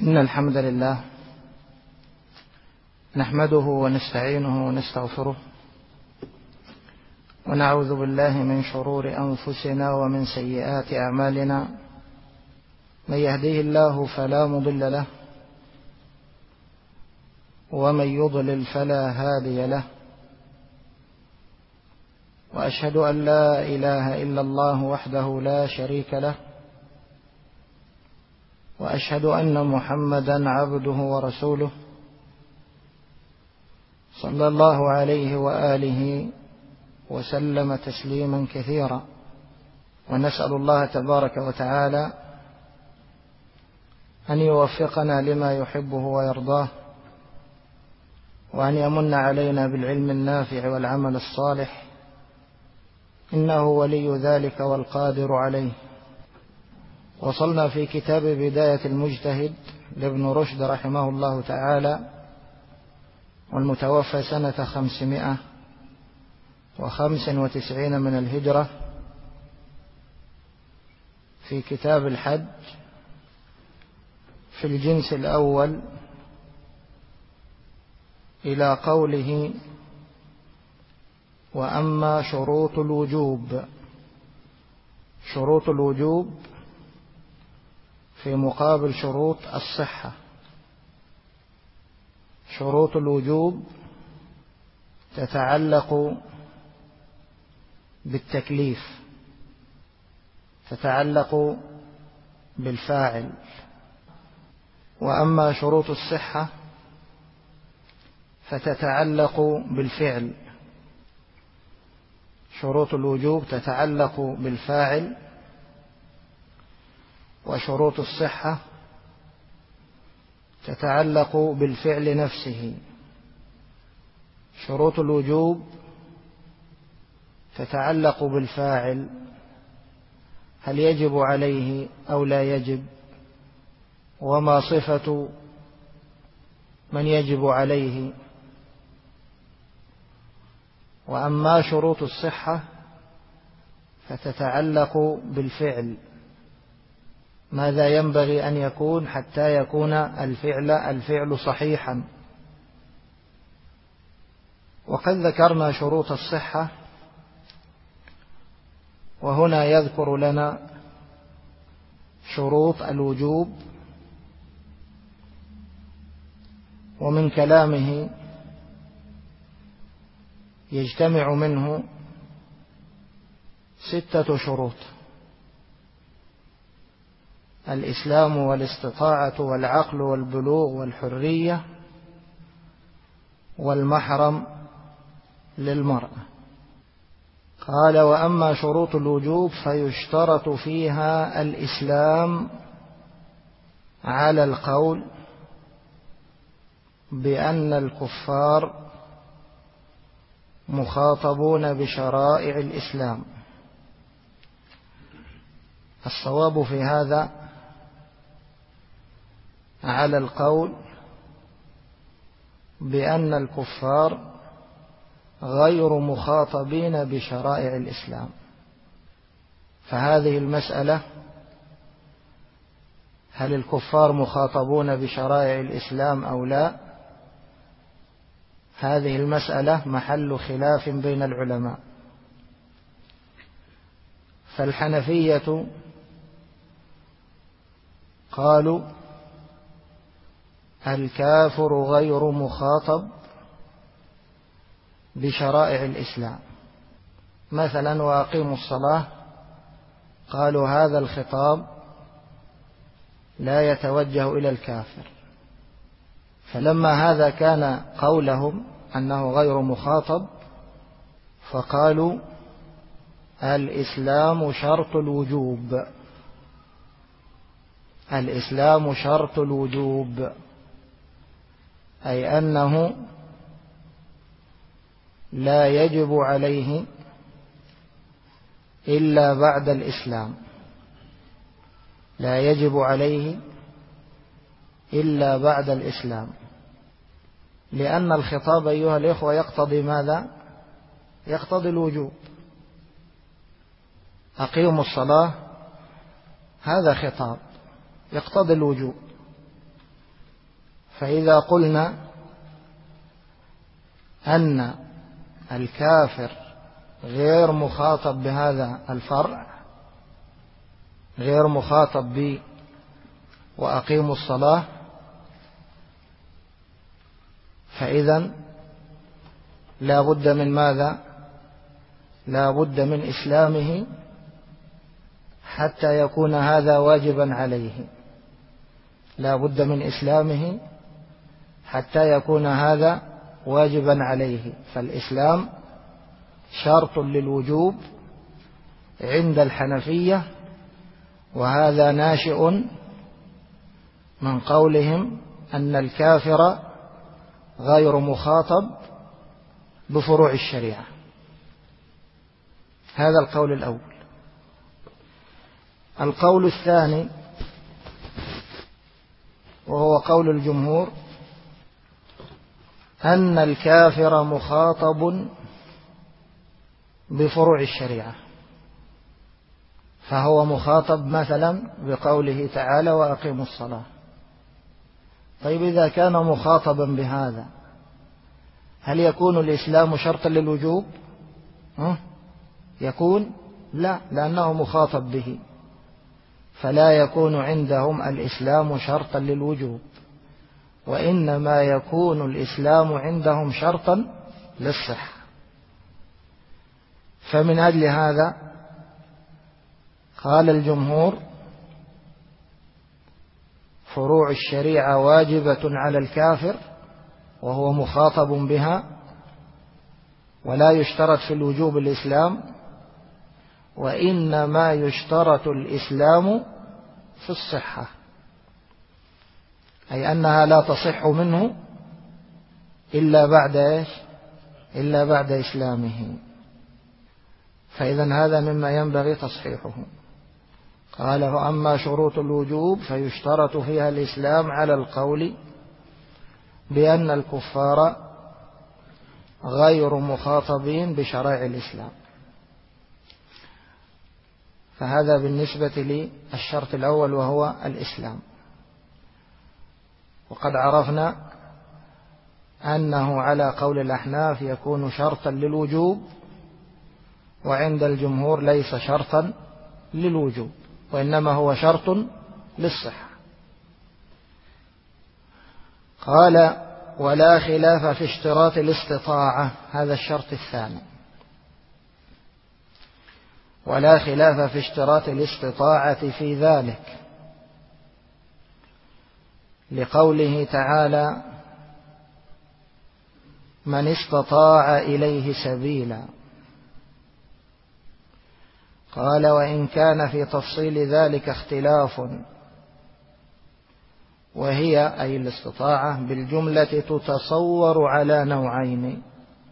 إن الحمد لله نحمده ونستعينه ونستغفره ونعوذ بالله من شرور أنفسنا ومن سيئات أعمالنا. من يهديه الله فلا مضل له ومن يضلل فلا هادي له، وأشهد أن لا إله إلا الله وحده لا شريك له، وأشهد أن محمدا عبده ورسوله صلى الله عليه وآله وسلم تسليما كثيرا. ونسأل الله تبارك وتعالى أن يوفقنا لما يحبه ويرضاه، وأن يمن علينا بالعلم النافع والعمل الصالح، إنه ولي ذلك والقادر عليه. وصلنا في كتاب بداية المجتهد لابن رشد رحمه الله تعالى، والمتوفى سنة 595 من الهجرة، في كتاب الحج في الجنس الأول إلى قوله: وأما شروط الوجوب. شروط الوجوب في مقابل شروط الصحة. شروط الوجوب تتعلق بالتكليف، تتعلق بالفاعل. وأما شروط الصحة فتتعلق بالفعل. شروط الوجوب تتعلق بالفاعل، وشروط الصحة تتعلق بالفعل نفسه. شروط الوجوب تتعلق بالفاعل، هل يجب عليه أو لا يجب، وما صفة من يجب عليه. وأما شروط الصحة فتتعلق بالفعل، ماذا ينبغي أن يكون حتى يكون الفعل صحيحا. وقد ذكرنا شروط الصحة، وهنا يذكر لنا شروط الوجوب. ومن كلامه يجتمع منه 6 شروط: الإسلام والاستطاعة والعقل والبلوغ والحرية والمحرم للمرأة. قال: وأما شروط الوجوب فيشترط فيها الإسلام على القول بأن الكفار مخاطبون بشرائع الإسلام. الصواب في هذا على القول بأن الكفار غير مخاطبين بشرائع الإسلام. فهذه المسألة، هل الكفار مخاطبون بشرائع الإسلام أو لا، هذه المسألة محل خلاف بين العلماء. فالحنفية قالوا: الكافر غير مخاطب بشرائع الإسلام. مثلا: وأقيموا الصلاة، قالوا هذا الخطاب لا يتوجه إلى الكافر. فلما هذا كان قولهم أنه غير مخاطب، فقالوا: الإسلام شرط الوجوب. الإسلام شرط الوجوب، أي أنه لا يجب عليه إلا بعد الإسلام. لا يجب عليه إلا بعد الإسلام، لأن الخطاب أيها الإخوة يقتضي ماذا؟ يقتضي الوجوب. أقيموا الصلاة هذا خطاب يقتضي الوجوب، فإذا قلنا أن الكافر غير مخاطب بهذا الفرع، غير مخاطب ب وأقيموا الصلاة، فإذن لا بد من ماذا؟ لا بد من إسلامه حتى يكون هذا واجبا عليه، لا بد من إسلامه حتى يكون هذا واجبا عليه. فالإسلام شرط للوجوب عند الحنفية، وهذا ناشئ من قولهم أن الكافر غير مخاطب بفروع الشريعة. هذا القول الأول. القول الثاني وهو قول الجمهور أن الكافر مخاطب بفروع الشريعة، فهو مخاطب مثلا بقوله تعالى وأقيموا الصلاة. طيب إذا كان مخاطبا بهذا هل يكون الإسلام شرطا للوجوب؟ يكون؟ لا، لأنه مخاطب به، فلا يكون عندهم الإسلام شرطا للوجوب، وإنما يكون الإسلام عندهم شرطا للصحة. فمن أجل هذا قال الجمهور فروع الشريعة واجبة على الكافر وهو مخاطب بها، ولا يشترط في الوجوب الإسلام، وإنما يشترط الإسلام في الصحة، أي أنها لا تصح منه إلا بعد إيش؟ إلا بعد إسلامه. فإذن هذا مما ينبغي تصحيحه. قال فأما شروط الوجوب فيشترط فيها الإسلام على القول بأن الكفار غير مخاطبين بشرائع الإسلام. فهذا بالنسبة للشرط الأول وهو الإسلام. وقد عرفنا أنه على قول الأحناف يكون شرطا للوجوب، وعند الجمهور ليس شرطا للوجوب، وإنما هو شرط للصحة. قال ولا خلاف في اشتراط الاستطاعة، هذا الشرط الثاني، ولا خلاف في اشتراط الاستطاعة في ذلك، لقوله تعالى من استطاع إليه سبيلا. قال وإن كان في تفصيل ذلك اختلاف، وهي أي الاستطاعة بالجملة تتصور على نوعين: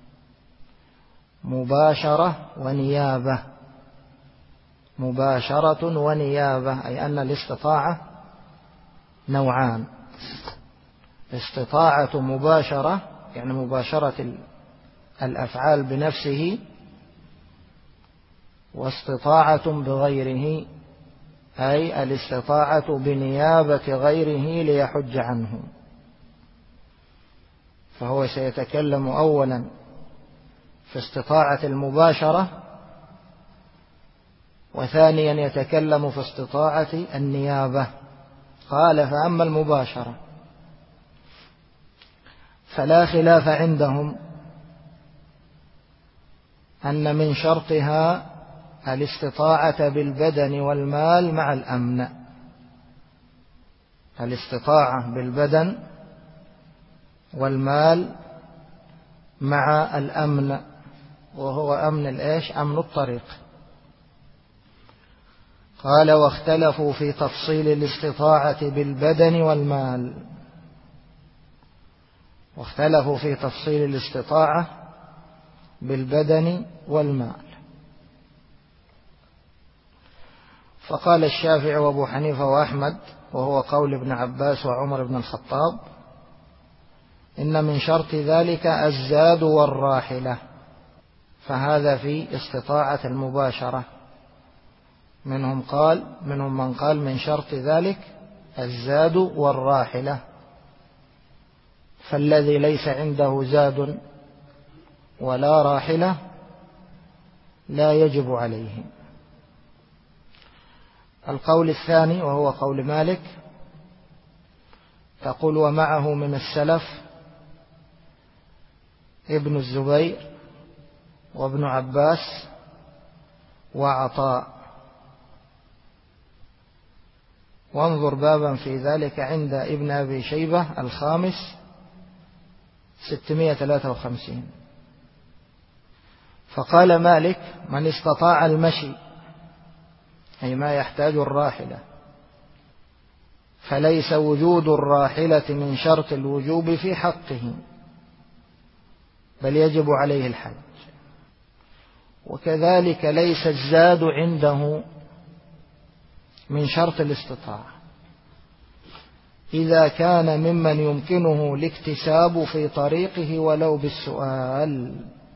مباشرة ونيابة. مباشرة ونيابة، أي أن الاستطاعة نوعان: استطاعة مباشرة يعني مباشرة الأفعال بنفسه، واستطاعة بغيره أي الاستطاعة بنيابة غيره ليحج عنه. فهو سيتكلم أولا في استطاعة المباشرة، وثانيا يتكلم في استطاعة النيابة. قال فأما المباشرة فلا خلاف عندهم أن من شرطها الاستطاعة بالبدن والمال مع الأمن. الاستطاعة بالبدن والمال مع الأمن، وهو أمن الإيش؟ أمن الطريق. قال واختلفوا في تفصيل الاستطاعة بالبدن والمال، واختلفوا في تفصيل الاستطاعة بالبدن والمال. فقال الشافعي وأبو حنيفة وأحمد، وهو قول ابن عباس وعمر بن الخطاب، إن من شرط ذلك الزاد والراحلة، فهذا في استطاعة المباشرة. منهم من قال من شرط ذلك الزاد والراحلة، فالذي ليس عنده زاد ولا راحلة لا يجب عليه. القول الثاني وهو قول مالك، تقول ومعه من السلف ابن الزبير وابن عباس وعطاء، وانظر بابا في ذلك عند ابن أبي شيبة الخامس 653. فقال مالك من استطاع المشي أي ما يحتاج الراحلة فليس وجود الراحلة من شرط الوجوب في حقه بل يجب عليه الحج، وكذلك ليس الزاد عنده من شرط الاستطاعة إذا كان ممن يمكنه الاكتساب في طريقه ولو بالسؤال.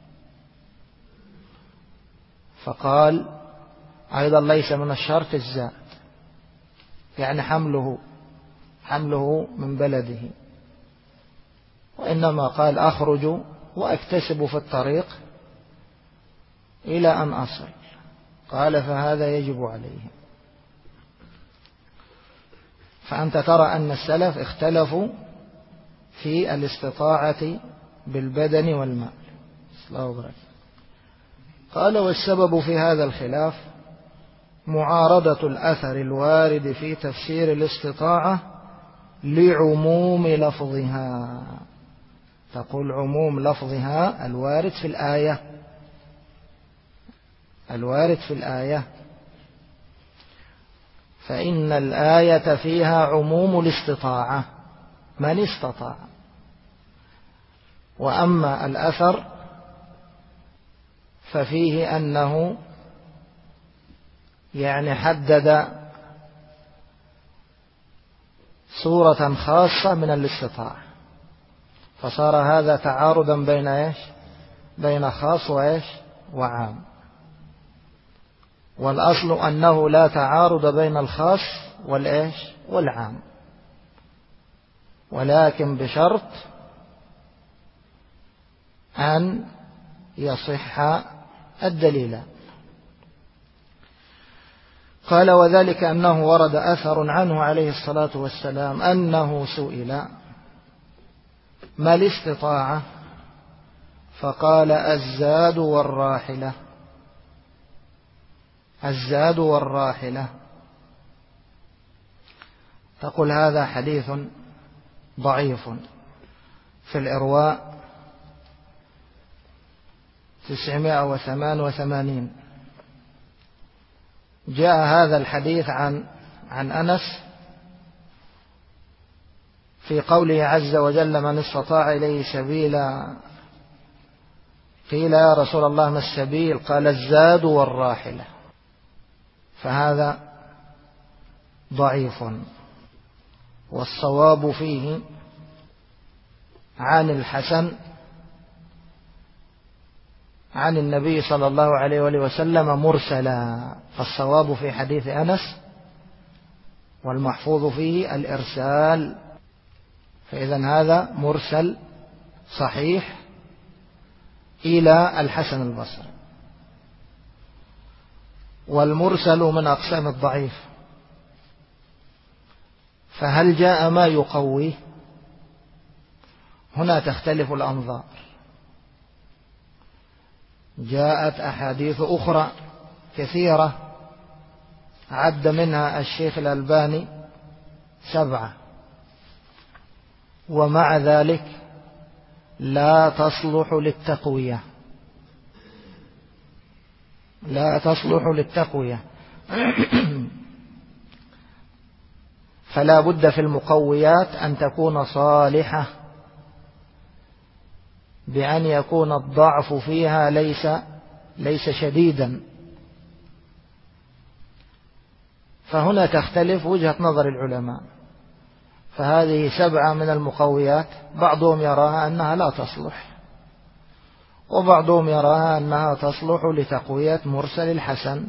فقال أيضا ليس من الشرط الزاد، يعني حمله من بلده، وإنما قال أخرج وأكتسب في الطريق إلى أن أصل، قال فهذا يجب عليه. فأنت ترى أن السلف اختلفوا في الاستطاعة بالبدن والمال. قال والسبب في هذا الخلاف معارضة الأثر الوارد في تفسير الاستطاعة لعموم لفظها. تقول عموم لفظها الوارد في الآية، فإن الآية فيها عموم الاستطاعة من استطاع، وأما الأثر ففيه أنه يعني حدد صورة خاصة من الاستطاعة، فصار هذا تعارضا بين خاص وعام. والأصل أنه لا تعارض بين الخاص والعام، ولكن بشرط أن يصح الدليل. قال وذلك أنه ورد أثر عنه عليه الصلاة والسلام أنه سئل ما الاستطاعة فقال الزاد والراحلة. تقول هذا حديث ضعيف. في الإرواء 988 جاء هذا الحديث عن أنس في قوله عز وجل من استطاع إليه سبيلا، قيل يا رسول الله ما السبيل؟ قال الزاد والراحلة، فهذا ضعيف. والصواب فيه عن الحسن عن النبي صلى الله عليه وآله وسلم مرسلا، فالصواب في حديث أنس والمحفوظ فيه الإرسال، فإذن هذا مرسل صحيح إلى الحسن البصري. والمرسل من أقسام الضعيف، فهل جاء ما يقويه؟ هنا تختلف الأنظار. جاءت أحاديث أخرى كثيرة عد منها الشيخ الألباني 7، ومع ذلك لا تصلح للتقوية فلا بد في المقويات أن تكون صالحة بأن يكون الضعف فيها ليس شديدا. فهنا تختلف وجهة نظر العلماء. فهذه 7 من المقويات، بعضهم يراها أنها لا تصلح، وبعضهم يراها أنها تصلح لتقوية مرسل الحسن.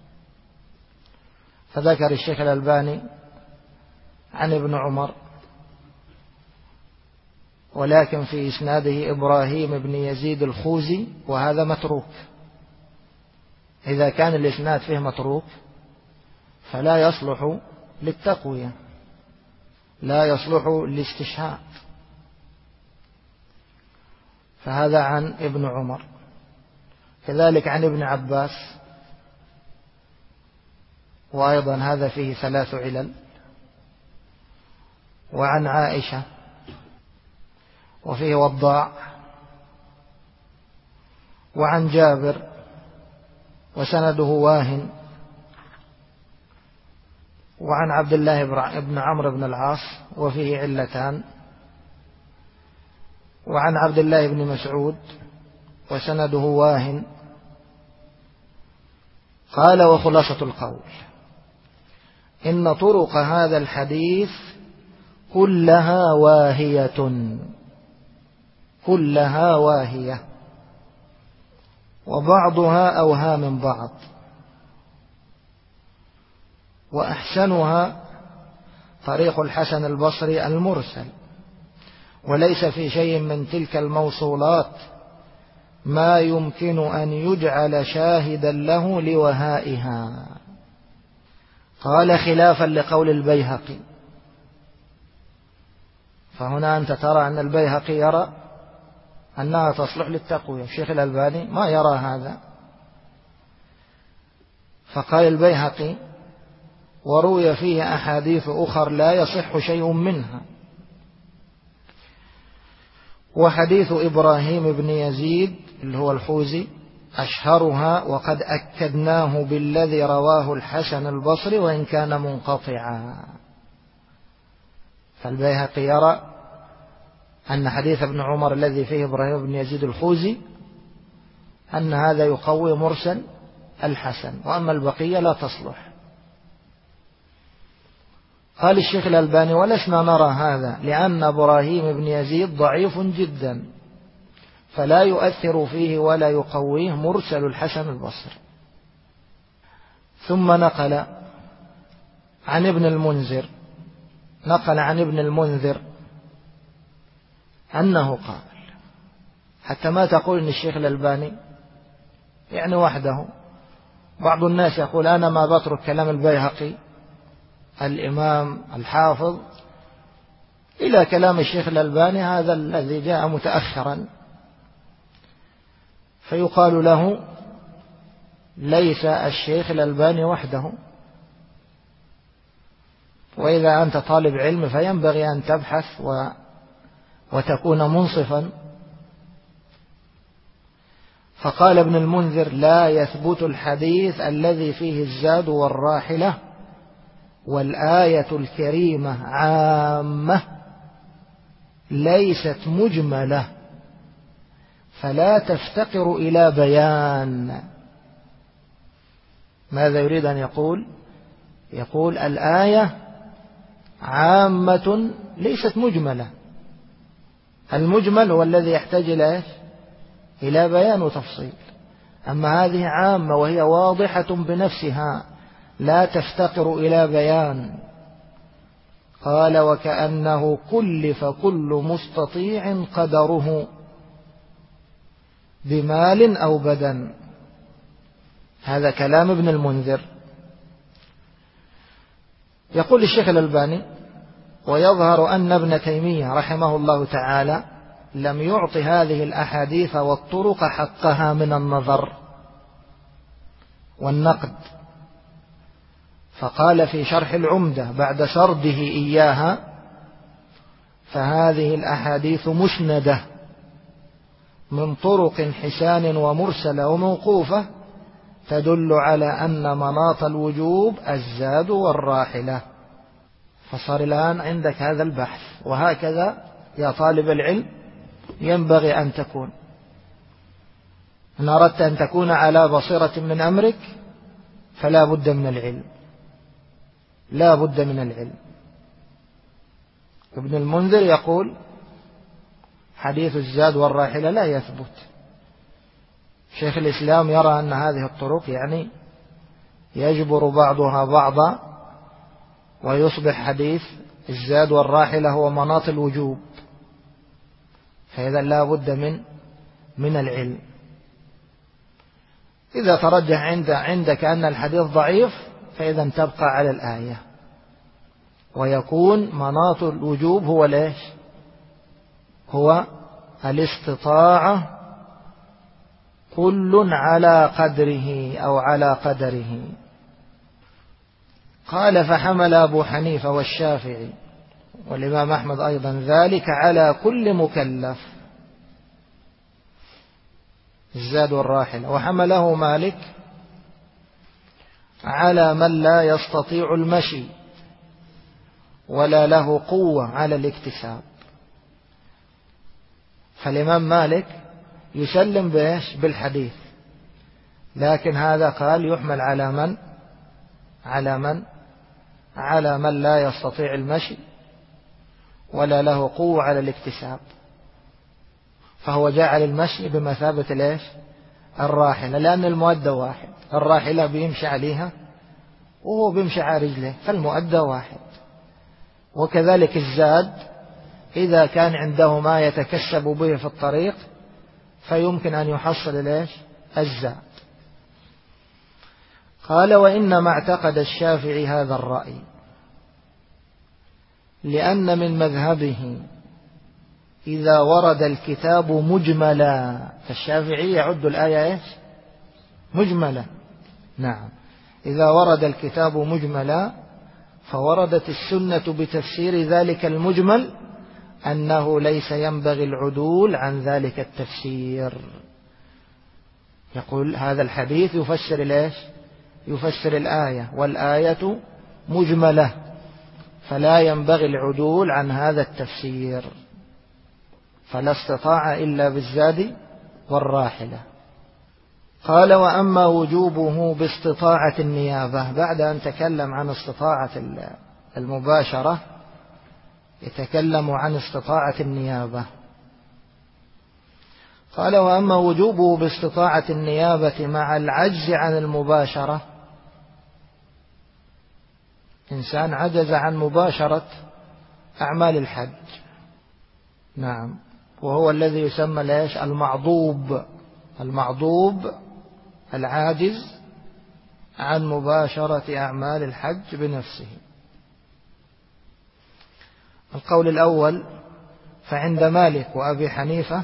فذكر الشيخ الألباني عن ابن عمر ولكن في إسناده إبراهيم بن يزيد الخوزي وهذا متروك. إذا كان الإسناد فيه متروك فلا يصلح للتقوية، لا يصلح للاستشهاد. فهذا عن ابن عمر. كذلك عن ابن عباس، وأيضا هذا فيه 3 علل. وعن عائشة وفيه وضاع. وعن جابر وسنده واهن. وعن عبد الله بن عمرو بن العاص وفيه علتان. وعن عبد الله بن مسعود وسنده واهن. قال: وخلاصة القول إن طرق هذا الحديث كلها واهية، وبعضها أوهى من بعض، وأحسنها طريق الحسن البصري المرسل، وليس في شيء من تلك الموصولات ما يمكن أن يجعل شاهدا له لوهائها. قال: خلافا لقول البيهقي. فهنا أنت ترى أن البيهقي يرى أنها تصلح للتقوية، الشيخ الألباني ما يرى هذا. فقال البيهقي: وروي فيه أحاديث أخر لا يصح شيء منها، وحديث إبراهيم بن يزيد اللي هو الخوزي أشهرها، وقد أكدناه بالذي رواه الحسن البصري وإن كان منقطعا. فالبيهقي يرى أن حديث ابن عمر الذي فيه إبراهيم بن يزيد الخوزي أن هذا يقوي مرسل الحسن، وأما البقية لا تصلح. قال الشيخ الألباني: ولسنا نرى هذا، لأن إبراهيم بن يزيد ضعيف جدا، فلا يؤثر فيه ولا يقويه مرسل الحسن البصري. ثم نقل عن ابن المنذر أنه قال، حتى ما تقول إن الشيخ الألباني يعني وحده. بعض الناس يقول: أنا ما بترك كلام البيهقي الإمام الحافظ إلى كلام الشيخ الألباني، هذا الذي جاء متأخرا. فيقال له: ليس الشيخ الألباني وحده، وإذا أنت طالب علم فينبغي أن تبحث وتكون منصفا. فقال ابن المنذر: لا يثبت الحديث الذي فيه الزاد والراحلة والآية الكريمة عامة ليست مجملة، فلا تفتقر إلى بيان. ماذا يريد أن يقول؟ يقول الآية عامة ليست مجملة. المجمل هو الذي يحتاج إلى بيان وتفصيل، أما هذه عامة وهي واضحة بنفسها لا تفتقر إلى بيان. قال: وكأنه كلف كل مستطيع قدره بمال أو بدن. هذا كلام ابن المنذر. يقول الشيخ الألباني: ويظهر أن ابن تيمية رحمه الله تعالى لم يعط هذه الأحاديث والطرق حقها من النظر والنقد. فقال في شرح العمدة بعد سرده إياها: فهذه الأحاديث مسندة من طرق حسان ومرسلة وموقوفة تدل على أن مناط الوجوب الزاد والراحلة. فصار الآن عندك هذا البحث، وهكذا يا طالب العلم ينبغي أن تكون. إن أردت أن تكون على بصيرة من أمرك فلا بد من العلم، لا بد من العلم. ابن المنذر يقول: حديث الزاد والراحلة لا يثبت. شيخ الإسلام يرى أن هذه الطرق يعني يجبر بعضها بعضا ويصبح حديث الزاد والراحلة هو مناط الوجوب. فإذا لا بد من العلم. إذا ترجح عندك أن الحديث ضعيف فإذا تبقى على الآية، ويكون مناط الوجوب هو ليش؟ هو الاستطاعة كل على قدره أو على قدره. قال فحمل أبو حنيفة والشافعي والإمام أحمد أيضا ذلك على كل مكلف، الزاد والراحلة، وحمله مالك على من لا يستطيع المشي ولا له قوة على الاكتساب. فالإمام مالك يسلم بالحديث، لكن هذا قال يحمل على من لا يستطيع المشي ولا له قوة على الاكتساب، فهو جعل المشي بمثابة الراحلة، لأن المؤدى واحد، الراحلة بيمشي عليها وهو بيمشي على رجله، فالمؤدى واحد. وكذلك الزاد إذا كان عنده ما يتكسب به في الطريق فيمكن أن يحصل الزاد. قال وإنما اعتقد الشافعي هذا الرأي لأن من مذهبه إذا ورد الكتاب مجملا، فالشافعي يعد الآية مجملة. نعم، إذا ورد الكتاب مجملا فوردت السنة بتفسير ذلك المجمل أنه ليس ينبغي العدول عن ذلك التفسير. يقول هذا الحديث يفسر الآية، والآية مجملة، فلا ينبغي العدول عن هذا التفسير، فلا استطاع إلا بالزاد والراحلة. قال وأما وجوبه باستطاعة النيابة، بعد أن تكلم عن استطاعة المباشرة يتكلم عن استطاعة النيابة. قال وأما وجوبه باستطاعة النيابة مع العجز عن المباشرة، إنسان عجز عن مباشرة أعمال الحج، نعم، وهو الذي يسمى المعضوب العاجز عن مباشرة أعمال الحج بنفسه. القول الأول فعند مالك وأبي حنيفة،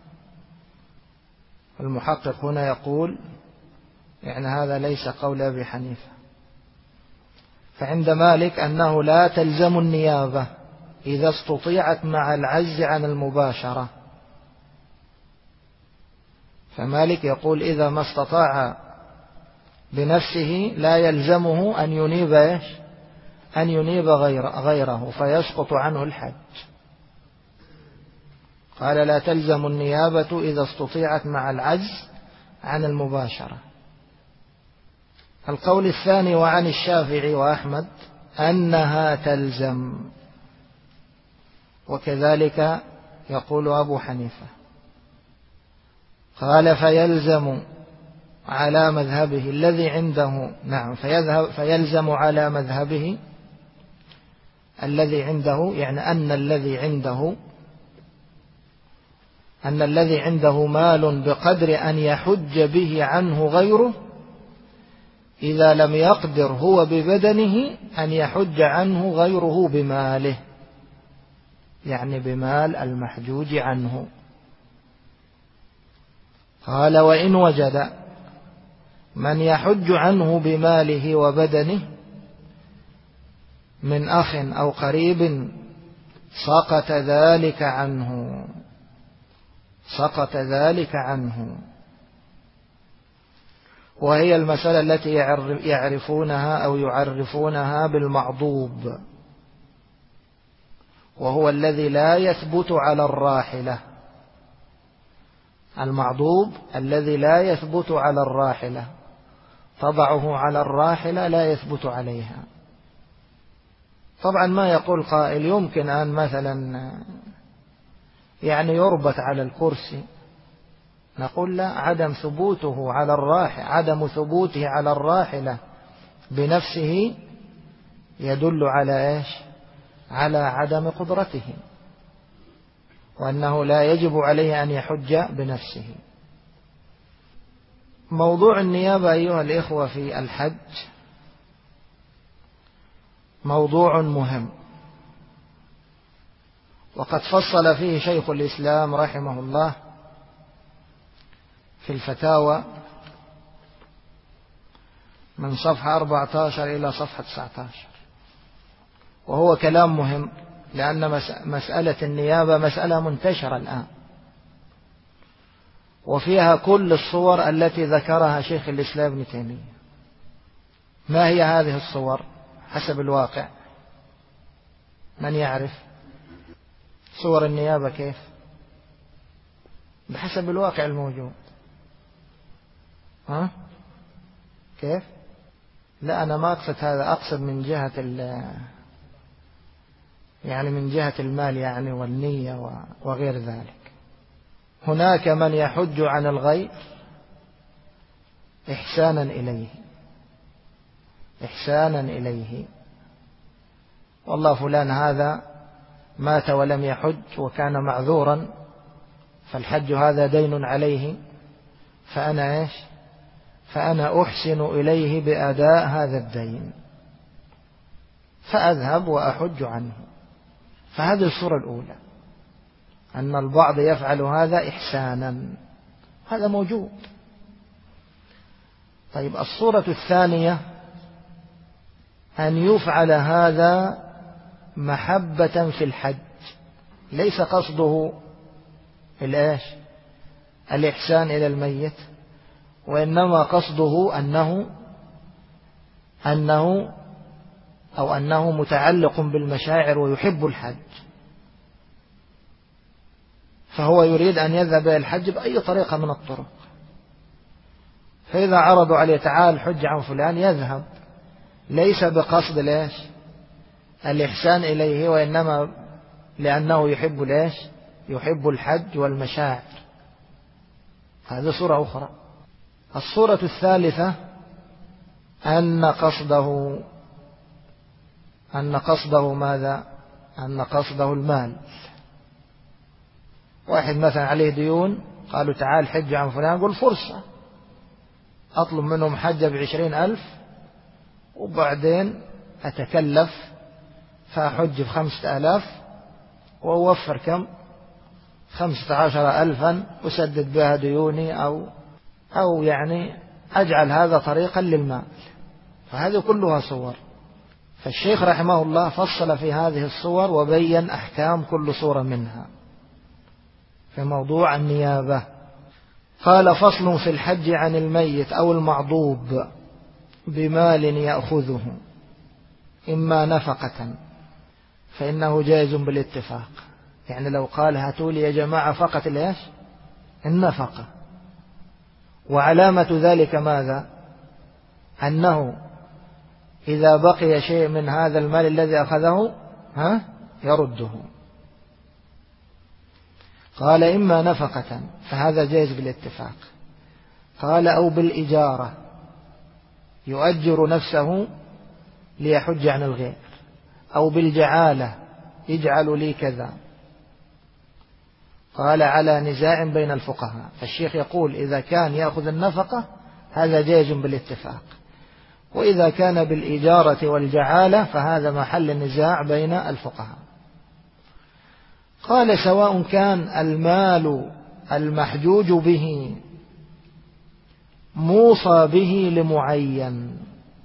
المحقق هنا يقول يعني هذا ليس قول أبي حنيفة، فعند مالك أنه لا تلزم النيابة إذا استطيعت مع العجز عن المباشرة. فمالك يقول إذا ما استطاع بنفسه لا يلزمه أن ينيب غيره فيسقط عنه الحج. قال لا تلزم النيابة إذا استطيعت مع العجز عن المباشرة. القول الثاني وعن الشافعي وأحمد أنها تلزم، وكذلك يقول أبو حنيفة. قال فيلزم على مذهبه الذي عنده، نعم، فيلزم على مذهبه الذي عنده، يعني أن الذي عنده مال بقدر أن يحج به عنه غيره إذا لم يقدر هو ببدنه أن يحج عنه غيره بماله، يعني بمال المحجوج عنه. قال وإن وجد من يحج عنه بماله وبدنه من أخ أو قريب سقط ذلك عنه. وهي المسألة التي يعرفونها أو يعرفونها بالمعضوب، وهو الذي لا يثبت على الراحلة. المعضوب الذي لا يثبت على الراحلة، تضعه على الراحلة لا يثبت عليها. طبعا ما يقول قائل يمكن أن مثلا يعني يربط على الكرسي، نقول لا، عدم ثبوته على الراحلة بنفسه يدل على على عدم قدرته. وأنه لا يجب عليه أن يحج بنفسه. موضوع النيابة أيها الإخوة في الحج موضوع مهم، وقد فصل فيه شيخ الإسلام رحمه الله في الفتاوى من صفحة 14 إلى صفحة 19، وهو كلام مهم، لأن مسألة النيابة مسألة منتشرة الآن، وفيها كل الصور التي ذكرها شيخ الإسلام ابن تيمية. ما هي هذه الصور حسب الواقع؟ من يعرف صور النيابة كيف بحسب الواقع الموجود؟ كيف؟ لا، أنا ما أقصد هذا، أقصد من جهة يعني من جهة المال يعني والنية وغير ذلك. هناك من يحج عن الغير إحسانا إليه، والله فلان هذا مات ولم يحج وكان معذورا، فالحج هذا دين عليه، فأنا أحسن إليه بأداء هذا الدين، فأذهب وأحج عنه. فهذه الصورة الأولى، أن البعض يفعل هذا إحسانا، هذا موجود. طيب، الصورة الثانية أن يفعل هذا محبة في الحج، ليس قصده الإحسان إلى الميت، وإنما قصده أنه متعلق بالمشاعر ويحب الحج، فهو يريد أن يذهب إلى الحج بأي طريقة من الطرق، فإذا عرضوا عليه تعال حج عن فلان يذهب، ليس بقصد الإحسان إليه، وإنما لأنه يحب الحج والمشاعر. هذه صورة أخرى. الصورة الثالثة أن قصده ماذا؟ أن قصده المال. واحد مثلا عليه ديون، قالوا تعال حج عن فلان، قل فرصة أطلب منهم حجة ب20,000 وبعدين أتكلف فأحج ب5,000 وأوفر كم 15,000 أسدد بها ديوني، أو يعني أجعل هذا طريقا للمال. فهذه كلها صور. فالشيخ رحمه الله فصل في هذه الصور وبين أحكام كل صورة منها في موضوع النيابة. قال: فصل في الحج عن الميت أو المعضوب بمال يأخذه إما نفقة، فإنه جائز بالاتفاق. يعني لو قال هاتوا لي يا جماعة فقط النفقة، وعلامة ذلك ماذا؟ أنه إذا بقي شيء من هذا المال الذي أخذه يرده. قال: إما نفقة، فهذا جائز بالاتفاق. قال: أو بالإجارة، يؤجر نفسه ليحج عن الغير، أو بالجعالة، يجعل لي كذا. قال: على نزاع بين الفقهاء. فالشيخ يقول إذا كان يأخذ النفقة هذا جائز بالاتفاق، وإذا كان بالإجارة والجعالة فهذا محل النزاع بين الفقهاء. قال: سواء كان المال المحجوج به موصى به لمعين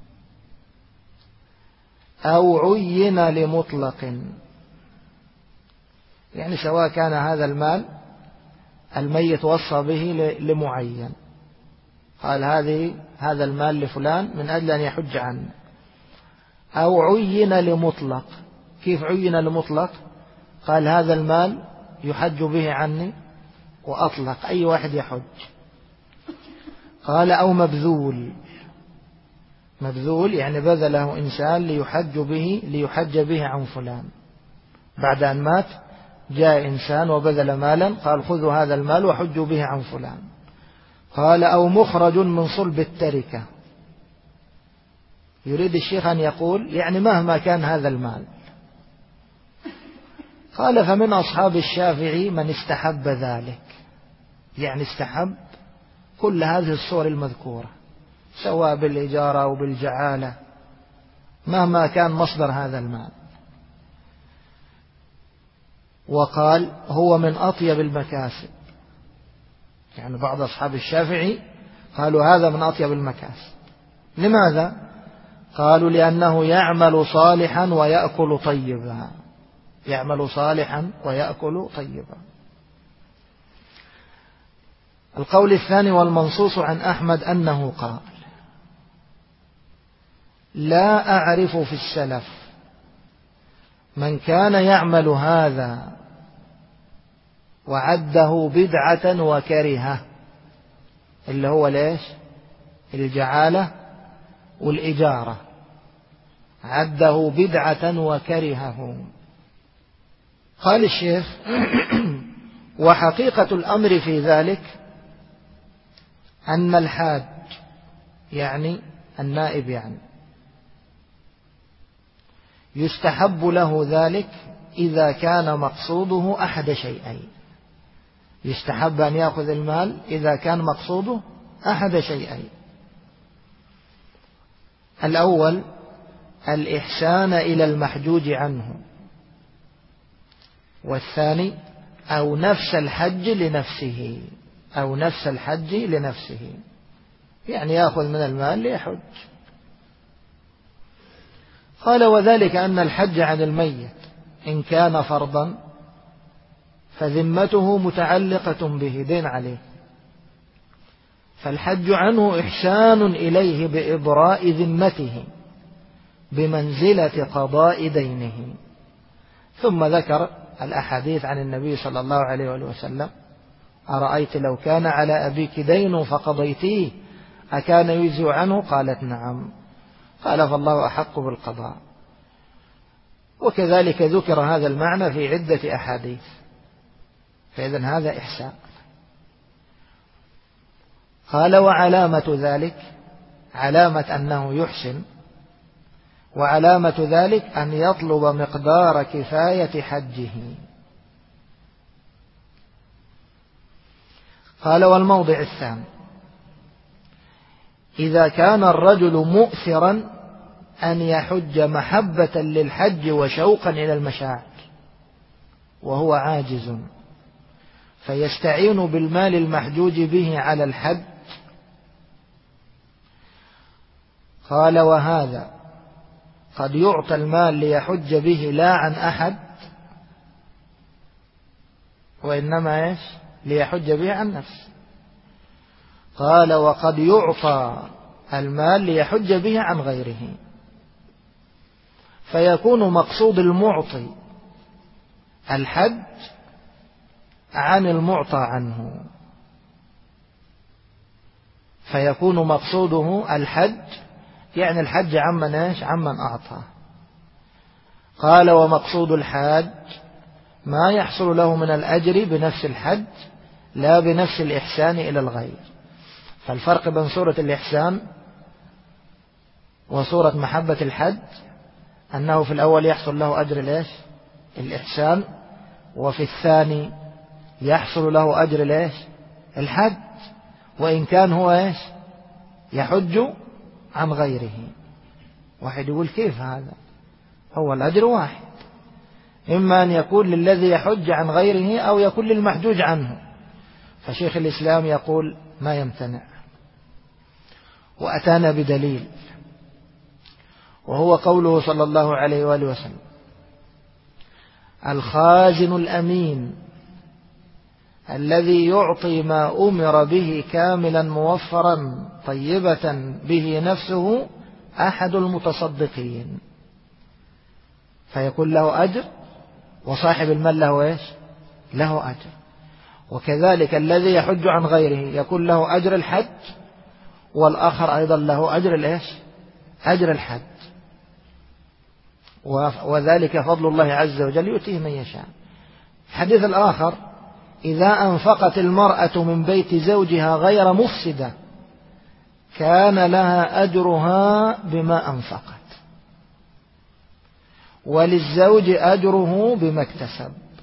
أو عين لمطلق، يعني سواء كان هذا المال الميت وصى به لمعين، قال هذا المال لفلان من أجل أن يحج عنه، أو عين لمطلق. كيف عين لمطلق؟ قال هذا المال يحج به عني وأطلق أي واحد يحج. قال: أو مبذول يعني بذله إنسان ليحج به عن فلان، بعد أن مات جاء إنسان وبذل مالا، قال خذوا هذا المال وحجوا به عن فلان. قال: أو مخرج من صلب التركة. يريد الشيخ أن يقول يعني مهما كان هذا المال. قال فمن أصحاب الشافعي من استحب ذلك، يعني استحب كل هذه الصور المذكورة سواء بالإجارة أو بالجعالة مهما كان مصدر هذا المال، وقال هو من أطيب المكاسب. يعني بعض أصحاب الشافعي قالوا هذا من أطيب المكاسب. لماذا؟ قالوا لأنه يعمل صالحا ويأكل طيبا، يعمل صالحا ويأكل طيبا. القول الثاني والمنصوص عن أحمد أنه قال لا أعرف في السلف من كان يعمل هذا وعده بدعة وكرهه، اللي هو ليش؟ الجعالة والإجارة، عده بدعة وكرهه. قال الشيخ وحقيقة الأمر في ذلك أن الحاج يعني النائب يعني يستحب له ذلك إذا كان مقصوده أحد شيئين. يستحب أن يأخذ المال إذا كان مقصوده أحد شيئين: الأول الإحسان إلى المحجوج عنه، والثاني أو نفس الحج لنفسه، أو نفس الحج لنفسه، يعني يأخذ من المال ليحج. قال وذلك أن الحج عن الميت إن كان فرضا فذمته متعلقة به، دين عليه، فالحج عنه إحسان إليه بإبراء ذمته بمنزلة قضاء دينه. ثم ذكر الأحاديث عن النبي صلى الله عليه وسلم: أرأيت لو كان على أبيك دين فقضيتيه أكان يجزي عنه؟ قالت نعم. قال فالله أحق بالقضاء. وكذلك ذكر هذا المعنى في عدة أحاديث، فإذن هذا إحسان. قال وعلامة ذلك، علامة أنه يحسن، وعلامة ذلك أن يطلب مقدار كفاية حجه. قال والموضع الثاني إذا كان الرجل مؤثرا أن يحج محبة للحج وشوقا إلى المشاعر وهو عاجز، فيستعين بالمال المحجوج به على الحج. قال وهذا قد يعطى المال ليحج به لا عن أحد، وإنما ليحج به عن نفسه. قال وقد يعطى المال ليحج به عن غيره، فيكون مقصود المعطي الحج عن المعطى عنه، فيكون مقصوده الحج يعني الحج عمن أعطاه. قال ومقصود الحاج ما يحصل له من الأجر بنفس الحج لا بنفس الإحسان إلى الغير. فالفرق بين صورة الإحسان وصورة محبة الحج أنه في الأول يحصل له أجر الإحسان، وفي الثاني يحصل له أجر الحج، وإن كان هو يحج عن غيره. واحد يقول كيف هذا؟ هو الأجر واحد، إما أن يكون للذي يحج عن غيره أو يكون للمحجوج عنه. فشيخ الإسلام يقول ما يمتنع، وأتانا بدليل، وهو قوله صلى الله عليه وآله وسلم: الخازن الأمين الذي يعطي ما أمر به كاملا موفرا طيبة به نفسه أحد المتصدقين، فيكون له أجر، وصاحب المال له أجر. وكذلك الذي يحج عن غيره يكون له أجر الحج، والآخر أيضا له أجر أجر الحج. وذلك فضل الله عز وجل يؤتيه من يشاء. الحديث الآخر: إذا أنفقت المرأة من بيت زوجها غير مفسدة كان لها أجرها بما أنفقت، وللزوج أجره بما اكتسب.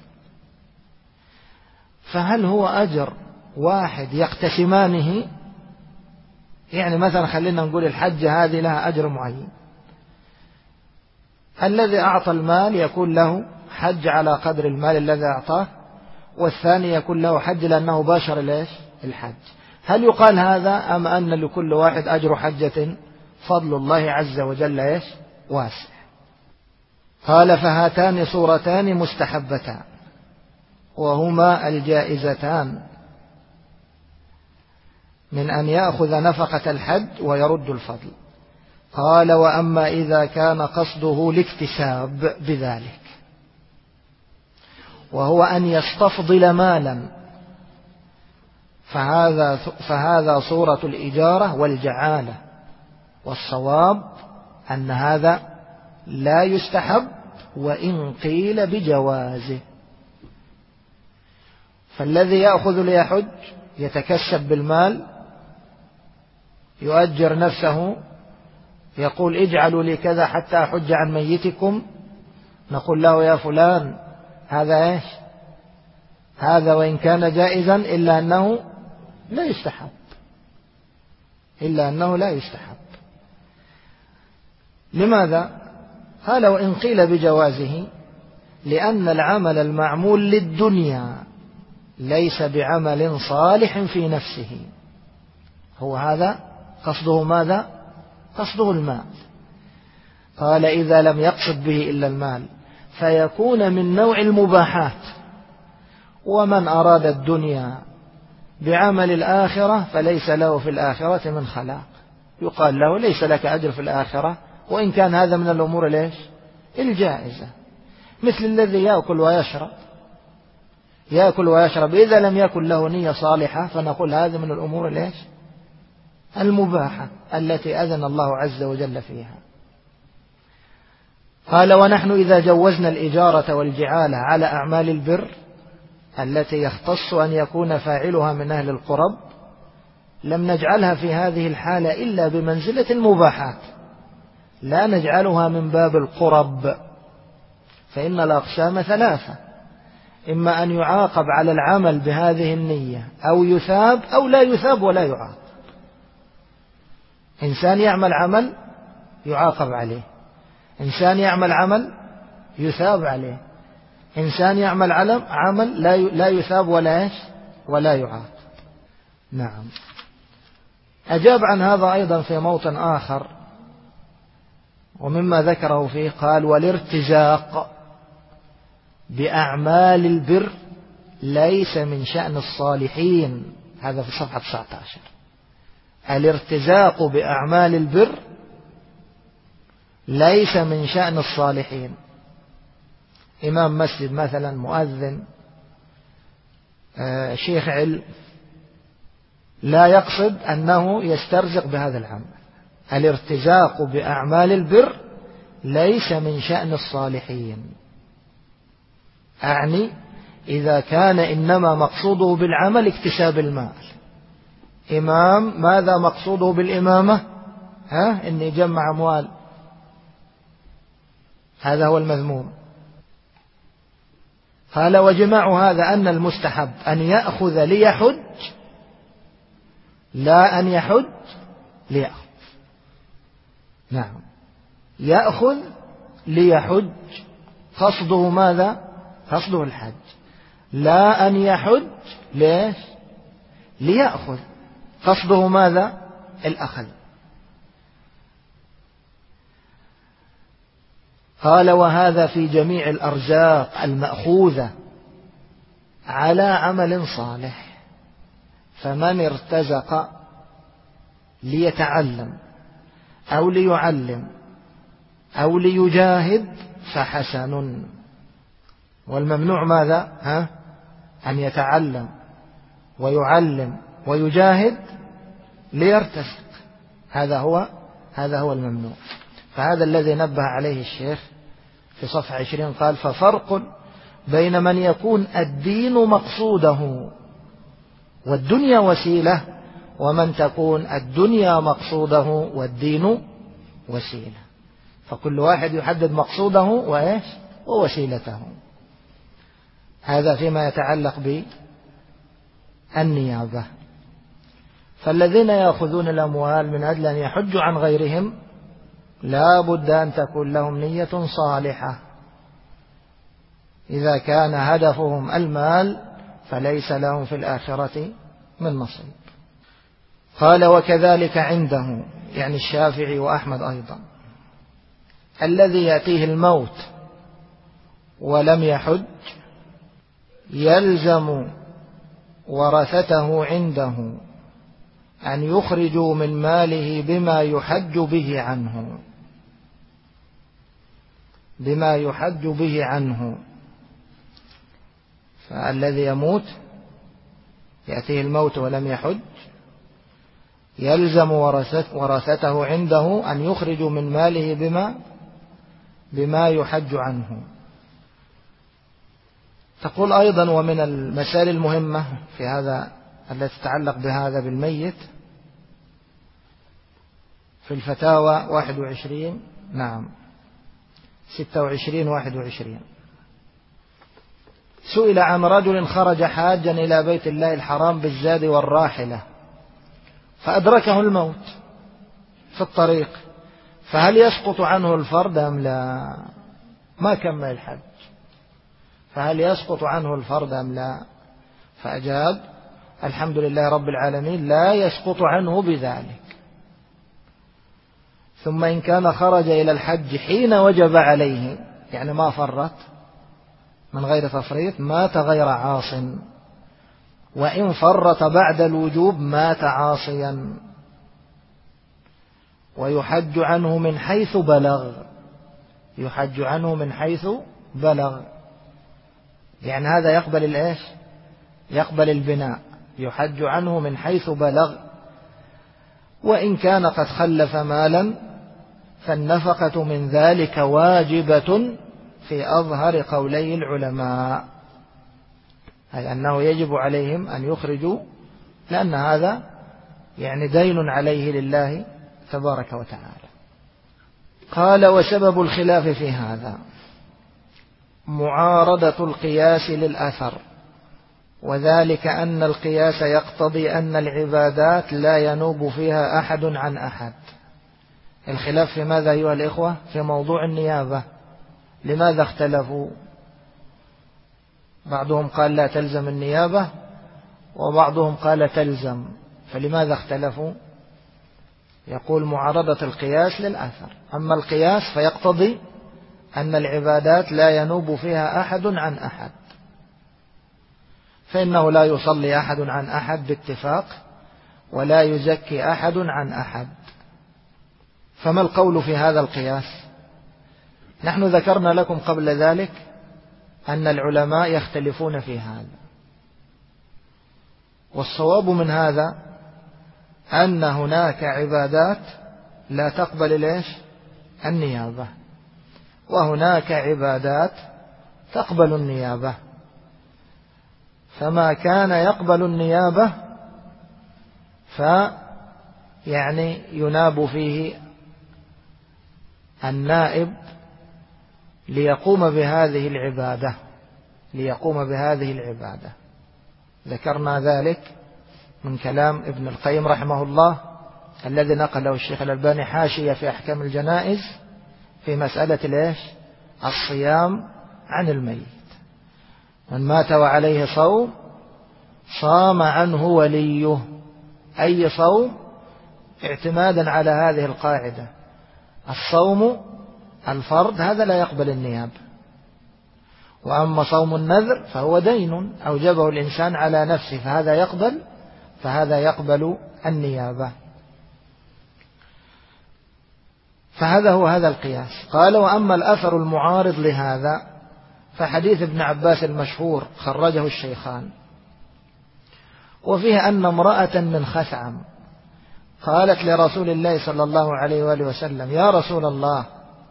فهل هو أجر واحد يقتسمانه؟ يعني مثلا خلينا نقول الحجة هذه لها أجر معين، الذي أعطى المال يكون له حج على قدر المال الذي أعطاه، والثاني يكون له حج لأنه باشر ليش الحج. هل يقال هذا أم أن لكل واحد أجر حجة؟ فضل الله عز وجل إيش واسع. قال فهاتان صورتان مستحبتان وهما الجائزتان من أن يأخذ نفقة الحج ويرد الفضل. قال وأما إذا كان قصده الاكتساب بذلك وهو أن يستفضل مالا فهذا صورة الإجارة والجعالة، والصواب أن هذا لا يستحب وإن قيل بجوازه. فالذي يأخذ ليحج يتكسب بالمال، يؤجر نفسه، يقول اجعلوا لي كذا حتى أحج عن ميتكم، نقول له يا فلان هذا إيش؟ هذا وإن كان جائزا إلا أنه لا يستحب، إلا أنه لا يستحب. لماذا؟ قال وإن قيل بجوازه لأن العمل المعمول للدنيا ليس بعمل صالح في نفسه. هو هذا قصده ماذا؟ قصده المال. قال إذا لم يقصد به إلا المال فيكون من نوع المباحات، ومن أراد الدنيا بعمل الآخرة فليس له في الآخرة من خلاق. يقال له ليس لك أجر في الآخرة وإن كان هذا من الأمور ليش الجائزة، مثل الذي يأكل ويشرب، يأكل ويشرب إذا لم يكن له نية صالحة فنقول هذا من الأمور ليش المباحة التي أذن الله عز وجل فيها. قال ونحن إذا جوزنا الإجارة والجعالة على أعمال البر التي يختص أن يكون فاعلها من أهل القرب لم نجعلها في هذه الحالة إلا بمنزلة المباحات، لا نجعلها من باب القرب، فإن الأقسام ثلاثة: إما أن يعاقب على العمل بهذه النية أو يثاب أو لا يثاب ولا يعاقب. إنسان يعمل عمل يعاقب عليه، إنسان يعمل عمل يثاب عليه، إنسان يعمل عمل لا يثاب ولا يعاقب. نعم. أجاب عن هذا أيضا في موطن آخر ومما ذكره فيه قال والارتزاق بأعمال البر ليس من شأن الصالحين. هذا في صفحة 19. الارتزاق بأعمال البر ليس من شأن الصالحين. إمام مسجد مثلا، مؤذن، شيخ علم، لا يقصد أنه يسترزق بهذا العمل. الارتزاق بأعمال البر ليس من شأن الصالحين، أعني إذا كان إنما مقصوده بالعمل اكتساب المال. إمام ماذا مقصوده بالإمامة؟ إن يجمع أموال، هذا هو المذموم. قال وجماع هذا أن المستحب أن يأخذ ليحج لا أن يحج ليأخذ. نعم، يأخذ ليحج، قصده ماذا؟ قصده الحج. لا أن يحج ليش؟ ليأخذ، قصده ماذا؟ الأخذ. قال وهذا في جميع الأرزاق المأخوذة على عمل صالح، فمن ارتزق ليتعلم أو ليعلم أو ليجاهد فحسن. والممنوع ماذا؟ أن يتعلم ويعلم ويجاهد ليرتزق، هذا هو الممنوع. فهذا الذي نبه عليه الشيخ في صفحة 20. قال ففرق بين من يكون الدين مقصوده والدنيا وسيلة ومن تكون الدنيا مقصوده والدين وسيلة. فكل واحد يحدد مقصوده ووسيلته. هذا فيما يتعلق النيابة. فالذين يأخذون الأموال من أجل أن يحجوا عن غيرهم لا بد أن تكون لهم نية صالحة. إذا كان هدفهم المال فليس لهم في الآخرة من نصيب. قال وكذلك عنده، يعني الشافعي وأحمد أيضا، الذي يأتيه الموت ولم يحج يلزم ورثته عنده أن يخرجوا من ماله بما يحج به عنه، بما يحج به عنه. فالذي يموت يأتيه الموت ولم يحج يلزم ورثته عنده أن يخرجوا من ماله بما يحج عنه. تقول أيضا ومن المسائل المهمة في هذا التي تتعلق بهذا بالميت في الفتاوى 21 26-21 سئل عن رجل خرج حاجا إلى بيت الله الحرام بالزاد والراحلة فأدركه الموت في الطريق، فهل يسقط عنه الفرض أم لا؟ ما كمل الحج، فهل يسقط عنه الفرض أم لا؟ فأجاب الحمد لله رب العالمين لا يسقط عنه بذلك. ثم إن كان خرج إلى الحج حين وجب عليه، يعني ما فرط من غير تفريط، مات غير عاص، وإن فرط بعد الوجوب مات عاصيا، ويحج عنه من حيث بلغ، يحج عنه من حيث بلغ، يعني هذا يقبل الإيش؟ يقبل البناء، يحج عنه من حيث بلغ. وإن كان قد خلف مالا فالنفقة من ذلك واجبة في أظهر قولي العلماء، أي أنه يجب عليهم أن يخرجوا، لأن هذا يعني دين عليه لله تبارك وتعالى. قال وسبب الخلاف في هذا معارضة القياس للأثر، وذلك أن القياس يقتضي أن العبادات لا ينوب فيها أحد عن أحد. الخلاف في ماذا أيها الإخوة؟ في موضوع النيابة. لماذا اختلفوا؟ بعضهم قال لا تلزم النيابة وبعضهم قال تلزم، فلماذا اختلفوا؟ يقول معارضة القياس للأثر. أما القياس فيقتضي أن العبادات لا ينوب فيها أحد عن أحد، فإنه لا يصلي أحد عن أحد باتفاق، ولا يزكي أحد عن أحد. فما القول في هذا القياس؟ نحن ذكرنا لكم قبل ذلك أن العلماء يختلفون في هذا، والصواب من هذا أن هناك عبادات لا تقبل النيابة، وهناك عبادات تقبل النيابة. فما كان يقبل النيابة فيعني يناب فيه النائب ليقوم بهذه العبادة، ذكرنا ذلك من كلام ابن القيم رحمه الله الذي نقله الشيخ الألباني حاشية في أحكام الجنائز في مسألة الصيام عن الميت. من مات وعليه صوم صام عنه وليه، أي صوم؟ اعتمادا على هذه القاعدة، الصوم الفرض هذا لا يقبل النيابة، وأما صوم النذر فهو دين أوجبه الإنسان على نفسه فهذا يقبل النيابة. فهذا هو هذا القياس. قال وأما الأثر المعارض لهذا فحديث ابن عباس المشهور خرجه الشيخان، وفيه أن امرأة من خثعم قالت لرسول الله صلى الله عليه وآله وسلم يا رسول الله،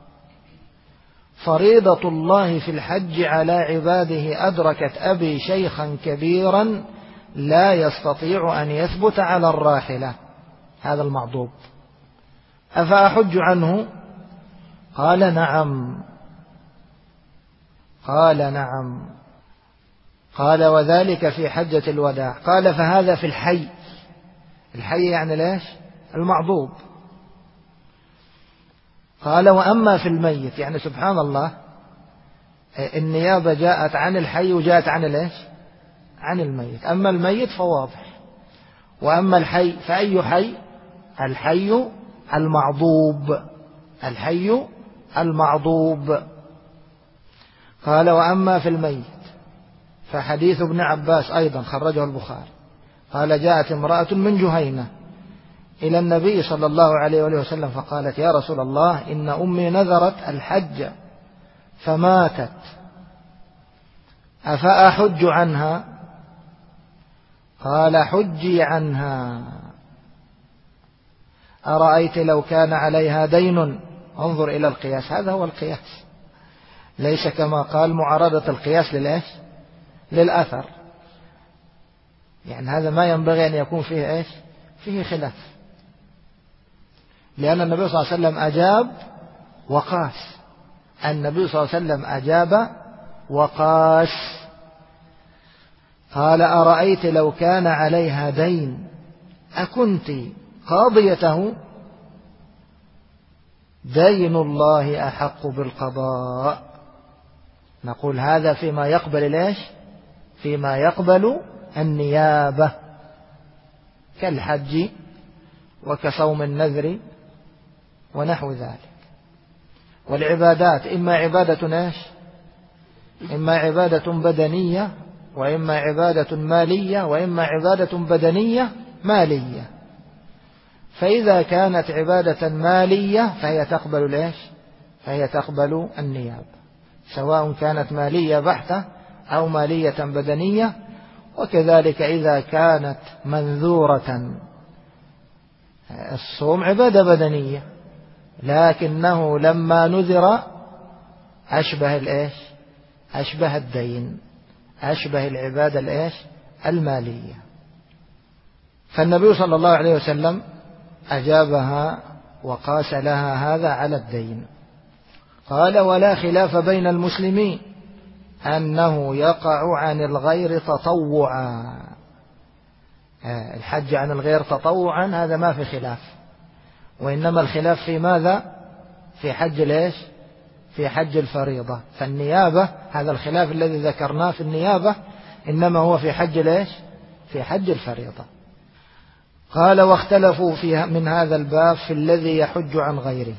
فريضة الله في الحج على عباده أدركت أبي شيخا كبيرا لا يستطيع أن يثبت على الراحلة، هذا المعضوب، أفأحج عنه؟ قال نعم. قال وذلك في حجة الوداع. قال فهذا في الحي. الحي يعني ليش؟ المعضوب. قال وأما في الميت، يعني سبحان الله النيابة جاءت عن الحي وجاءت عن ليش؟ عن الميت. أما الميت فواضح، وأما الحي فأي حي؟ الحي المعضوب. الحي المعضوب. قال وأما في الميت فحديث ابن عباس أيضا خرجه البخاري قال جاءت امرأة من جهينة إلى النبي صلى الله عليه وسلم فقالت يا رسول الله إن أمي نذرت الحج فماتت أفأحج عنها؟ قال حجي عنها. أرأيت لو كان عليها دين؟ انظر إلى القياس، هذا هو القياس، ليس كما قال معارضة القياس للإيش؟ للأثر. يعني هذا ما ينبغي أن يكون فيه إيش؟ فيه خلاف، لأن النبي صلى الله عليه وسلم أجاب وقاس. النبي صلى الله عليه وسلم أجاب وقاس. قال أرأيت لو كان عليها دين أكنت قاضيته؟ دين الله أحق بالقضاء. نقول هذا فيما يقبل ليش؟ فيما يقبل النيابة كالحج وكصوم النذر ونحو ذلك. والعبادات إما عبادة إيش؟ إما عبادة بدنية، وإما عبادة مالية، وإما عبادة بدنية مالية. فإذا كانت عبادة مالية فهي تقبل ليش؟ فهي تقبل النيابة، سواء كانت مالية بحتة أو مالية بدنية. وكذلك إذا كانت منذورة، الصوم عبادة بدنية لكنه لما نذر أشبه الإيش؟ أشبه الدين، أشبه العبادة الإيش؟ المالية. فالنبي صلى الله عليه وسلم أجابها وقاس لها هذا على الدين. قال ولا خلاف بين المسلمين أنه يقع عن الغير تطوعا. الحج عن الغير تطوعا هذا ما في خلاف، وإنما الخلاف في ماذا؟ في حج ليش؟ في حج الفريضة. فالنيابة هذا الخلاف الذي ذكرناه في النيابة إنما هو في حج ليش؟ في حج الفريضة. قال واختلفوا فيها من هذا الباب في الذي يحج عن غيره.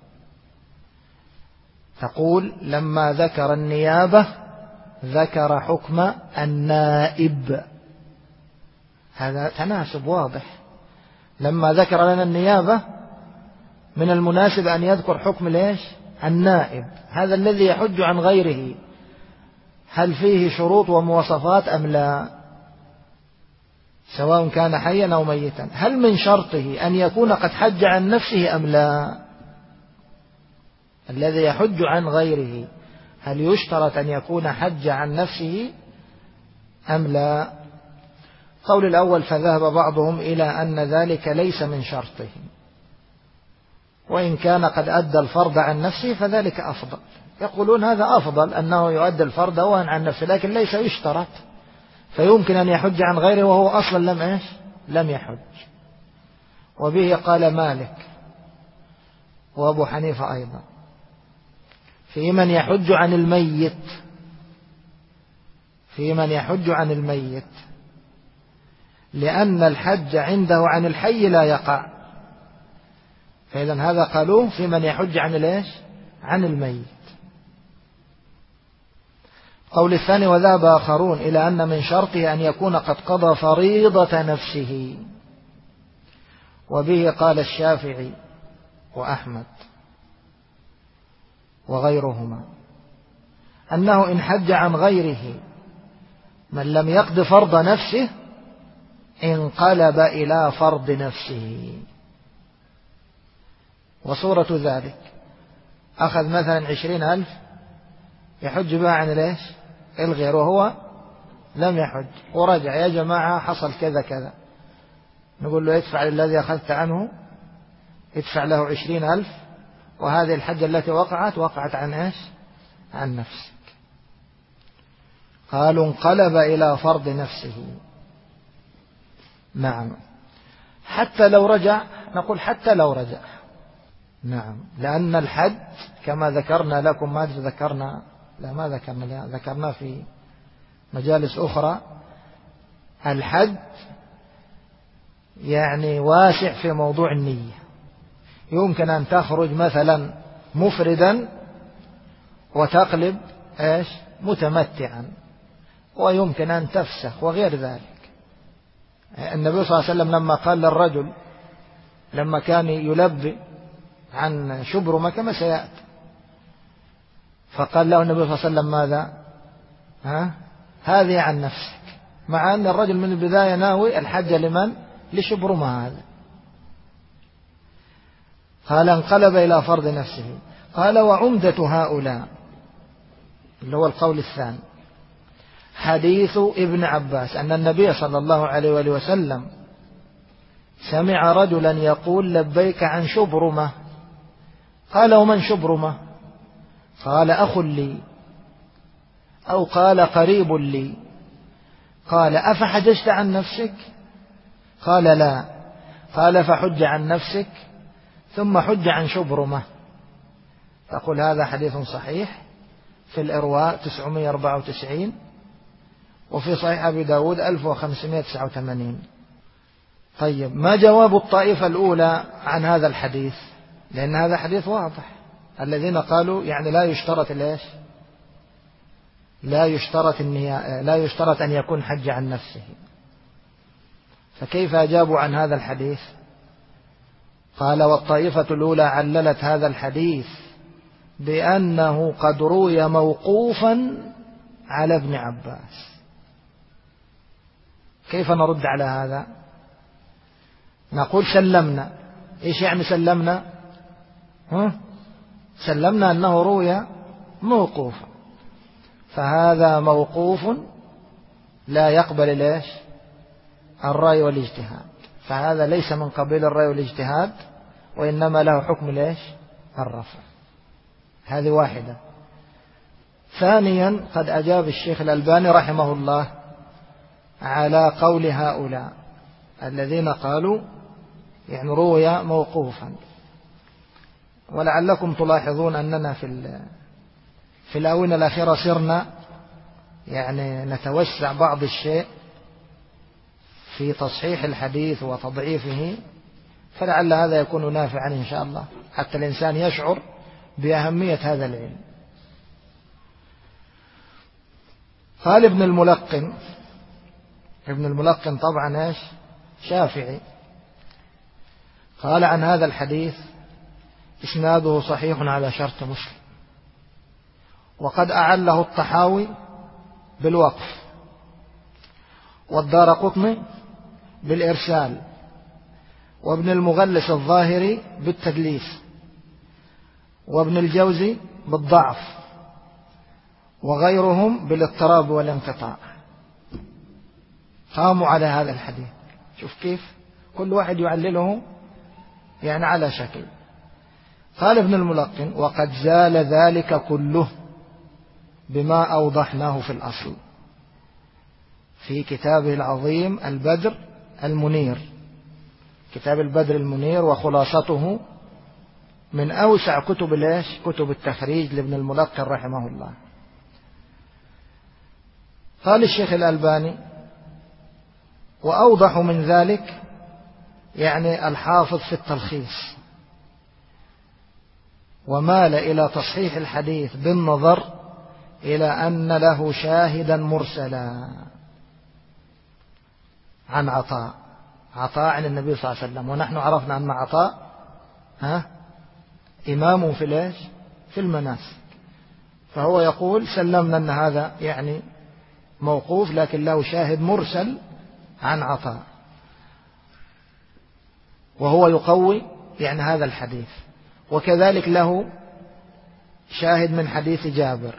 تقول لما ذكر النيابة ذكر حكم النائب، هذا تناسب واضح. لما ذكر لنا النيابة من المناسب أن يذكر حكم ليش؟ النائب. هذا الذي يحج عن غيره هل فيه شروط ومواصفات أم لا؟ سواء كان حيا أو ميتا، هل من شرطه أن يكون قد حج عن نفسه أم لا؟ الذي يحج عن غيره هل يشترط أن يكون حج عن نفسه أم لا؟ قول الأول فذهب بعضهم إلى أن ذلك ليس من شرطه، وإن كان قد أدى الفرض عن نفسه فذلك أفضل. يقولون هذا أفضل أنه يؤدي الفرض عن نفسه، لكن ليس يشترط، فيمكن أن يحج عن غيره وهو أصلا لم يحج. وبه قال مالك وأبو حنيفة أيضا في من يحج عن الميت، في من يحج عن الميت، لأن الحج عنده عن الحي لا يقع. فإذا هذا قالوه في من يحج عن ليش؟ عن الميت. قول الثاني وذهب آخرون إلى أن من شرطه أن يكون قد قضى فريضة نفسه، وبه قال الشافعي وأحمد وغيرهما أنه إن حج عن غيره من لم يقض فرض نفسه انقلب إلى فرض نفسه. وصورة ذلك أخذ مثلا 20,000 يحج بها عن ليش؟ الغير وهو لم يحج، ورجع يا جماعة حصل كذا كذا، نقول له ادفع للذي أخذت عنه، ادفع له 20,000، وهذه الحجة التي وقعت عن إيش؟ عن نفسك. قالوا انقلب إلى فرض نفسه. نعم، حتى لو رجع، نقول حتى لو رجع. نعم، لأن الحد كما ذكرنا لكم، ما ذكرنا، لا ما ذكرنا، لا ذكرنا في مجالس أخرى، الحد يعني واسع في موضوع النية. يمكن أن تخرج مثلا مفردا وتقلب إيش متمتعا، ويمكن أن تفسخ وغير ذلك. النبي صلى الله عليه وسلم لما قال للرجل لما كان يلبي عن شبرمة كما سيأتي، فقال له النبي صلى الله عليه وسلم ماذا؟ هذه عن نفسك، مع أن الرجل من البداية ناوي الحج لمن؟ لشبرمة هذا. قال انقلب إلى فرض نفسه. قال وعمدة هؤلاء، اللي هو القول الثاني، حديث ابن عباس أن النبي صلى الله عليه وآله وسلم سمع رجلا يقول لبيك عن شبرمة. قال ومن شبرمة؟ قال أخ لي، أو قال قريب لي. قال أفحججت عن نفسك؟ قال لا. قال فحج عن نفسك ثم حج عن شبرمة. تقول هذا حديث صحيح في الإرواء 994، وفي صحيح أبي داود 1589. طيب، ما جواب الطائفة الأولى عن هذا الحديث؟ لأن هذا حديث واضح. الذين قالوا يعني لا يشترط ليش؟ لا يشترط أن يكون حج عن نفسه. فكيف أجابوا عن هذا الحديث؟ قال والطائفة الأولى عللت هذا الحديث بأنه قد روي موقوفا على ابن عباس. كيف نرد على هذا؟ نقول سلمنا. إيش يعني سلمنا؟ سلمنا أنه روي موقوفا، فهذا موقوف لا يقبل ليش؟ الرأي والاجتهاد، فهذا ليس من قبيل الرأي والاجتهاد، وإنما له حكم ليش؟ الرفع. هذه واحدة. ثانيا، قد أجاب الشيخ الألباني رحمه الله على قول هؤلاء الذين قالوا يعني روي موقوفا. ولعلكم تلاحظون أننا في الآونة الأخيرة صرنا يعني نتوسع بعض الشيء في تصحيح الحديث وتضعيفه، فلعل هذا يكون نافعا إن شاء الله، حتى الإنسان يشعر بأهمية هذا العلم. قال ابن الملقن طبعا ايش؟ شافعي. قال عن هذا الحديث إسناده صحيح على شرط مسلم، وقد أعله الطحاوي بالوقف، والدارقطني بالإرسال، وابن المغلس الظاهري بالتدليس، وابن الجوزي بالضعف، وغيرهم بالاضطراب والانقطاع. قاموا على هذا الحديث. شوف كيف كل واحد يعلله يعني على شكل. قال ابن الملقن وقد زال ذلك كله بما أوضحناه في الأصل في كتابه العظيم البدر المنير. كتاب البدر المنير وخلاصته من أوسع كتب التخريج لابن الملقن رحمه الله. قال الشيخ الألباني وأوضح من ذلك يعني الحافظ في التلخيص، ومال إلى تصحيح الحديث بالنظر إلى أن له شاهدا مرسلا عن عطاء عن النبي صلى الله عليه وسلم. ونحن عرفنا أن عطاء إمام في المناسك، فهو يقول سلمنا أن هذا يعني موقوف لكن له شاهد مرسل عن عطاء، وهو يقوي يعني هذا الحديث. وكذلك له شاهد من حديث جابر،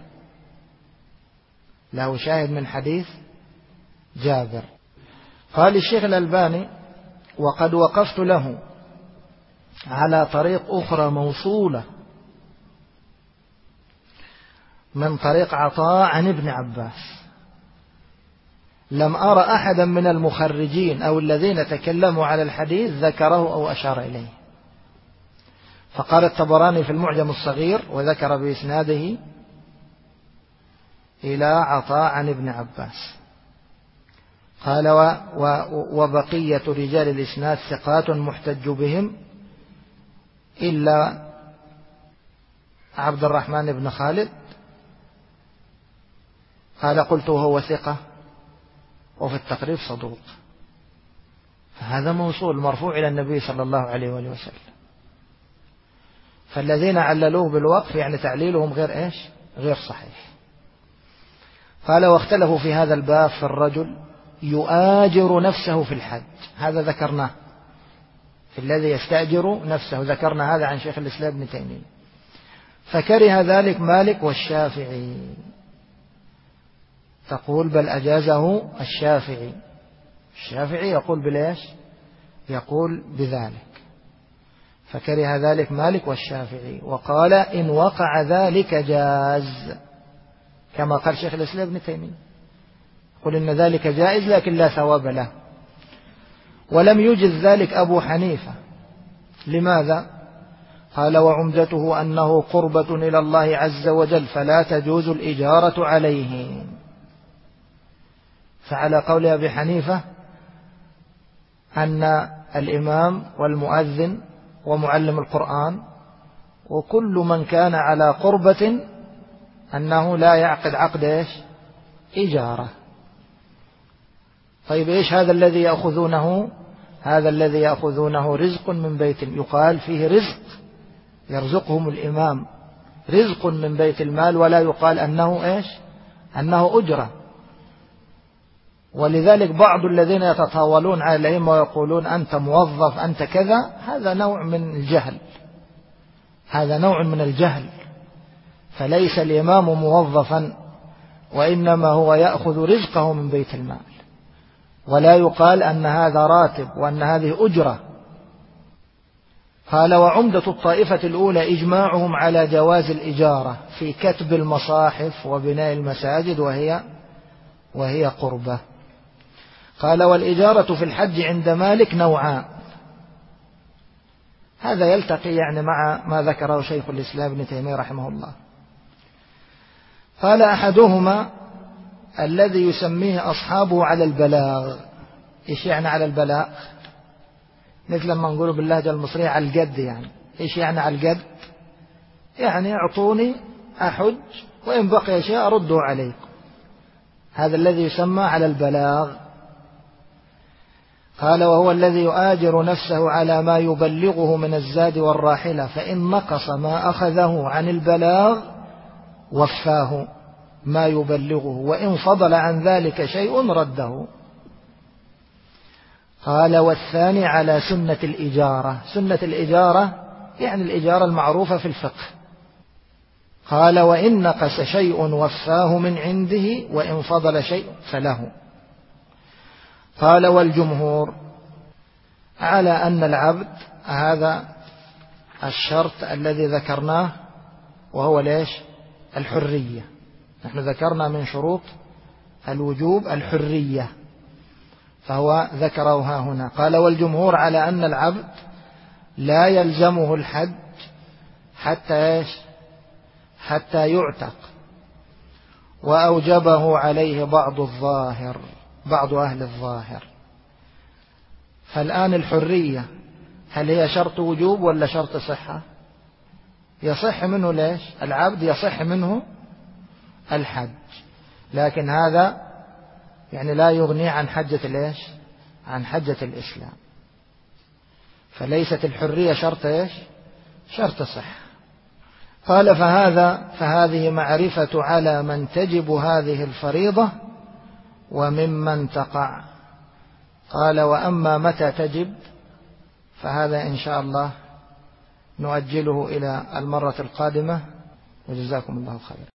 قال الشيخ الألباني وقد وقفت له على طريق أخرى موصولة من طريق عطاء عن ابن عباس، لم أرى أحدا من المخرجين أو الذين تكلموا على الحديث ذكره أو أشار إليه. فقال الطبراني في المعجم الصغير وذكر بإسناده إلى عطاء عن ابن عباس، قال وبقية رجال الإسناد ثقات محتج بهم إلا عبد الرحمن بن خالد، قال قلت هو ثقة وفي التقريب صدوق. فهذا موصول مرفوع إلى النبي صلى الله عليه وآله وسلم. فالذين عللوه بالوقف يعني تعليلهم غير صحيح. قال واختلفوا في هذا الباب في الرجل يؤاجر نفسه في الحج، هذا ذكرناه في الذي يستأجر نفسه، ذكرنا هذا عن شيخ الإسلام ابن تيمية. فكره ذلك مالك والشافعي، تقول بل أجازه الشافعي. الشافعي يقول بليش؟ يقول بذلك. فكره ذلك مالك والشافعي، وقال إن وقع ذلك جاز، كما قال شيخ الإسلام ابن تيمية، قل إن ذلك جائز لكن لا ثواب له. ولم يجز ذلك أبو حنيفة. لماذا؟ قال وعمدته أنه قربة إلى الله عز وجل فلا تجوز الإجارة عليه. فعلى قول أبي حنيفة أن الإمام والمؤذن ومعلم القرآن وكل من كان على قربة أنه لا يعقد عقد إجارة. طيب إيش هذا الذي يأخذونه؟ هذا الذي يأخذونه رزق من بيت، يقال فيه رزق يرزقهم الإمام، رزق من بيت المال، ولا يقال أنه أنه أجرة. ولذلك بعض الذين يتطاولون على الأئمة ويقولون أنت موظف أنت كذا، هذا نوع من الجهل، هذا نوع من الجهل. فليس الإمام موظفا، وإنما هو يأخذ رزقه من بيت المال، ولا يقال أن هذا راتب وأن هذه أجرة. قال وعمدة الطائفة الأولى إجماعهم على جواز الإجارة في كتب المصاحف وبناء المساجد وهي قربة. قال والإجارة في الحج عند مالك نوعان، هذا يلتقي يعني مع ما ذكره شيخ الإسلام ابن تيمية رحمه الله. قال أحدهما الذي يسميه أصحابه على البلاغ. إيش يعني على البلاغ؟ مثل ما نقول باللهجة المصرية على الجد. يعني إيش يعني على الجد؟ يعني أعطوني أحج وإن بقي شيء أرده عليكم، هذا الذي يسمى على البلاغ. قال وهو الذي يؤاجر نفسه على ما يبلغه من الزاد والراحلة، فإن نقص ما أخذه عن البلاغ وفاه ما يبلغه، وإن فضل عن ذلك شيء رده. قال والثاني على سنة الإجارة. سنة الإجارة يعني الإجارة المعروفة في الفقه. قال وإن نقص شيء وفاه من عنده، وإن فضل شيء فله. قال والجمهور على أن العبد، هذا الشرط الذي ذكرناه وهو الحرية. نحن ذكرنا من شروط الوجوب الحرية، فهو ذكره ها هنا. قال والجمهور على أن العبد لا يلزمه الحج حتى يعتق، وأوجبه عليه بعض أهل الظاهر. فالآن الحرية هل هي شرط وجوب ولا شرط صحة؟ يصح منه العبد يصح منه الحج، لكن هذا يعني لا يغني عن حجة عن حجة الإسلام. فليست الحرية شرط صحة. قال فهذه معرفة على من تجب هذه الفريضة وممن تقع. قال وأما متى تجب فهذا إن شاء الله نؤجله إلى المرة القادمة، وجزاكم الله خيرا.